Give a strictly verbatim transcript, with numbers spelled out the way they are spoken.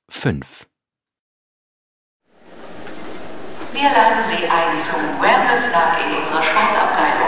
fünf. Wir laden Sie ein zum Wellness-Tag in unserer Sportabteilung.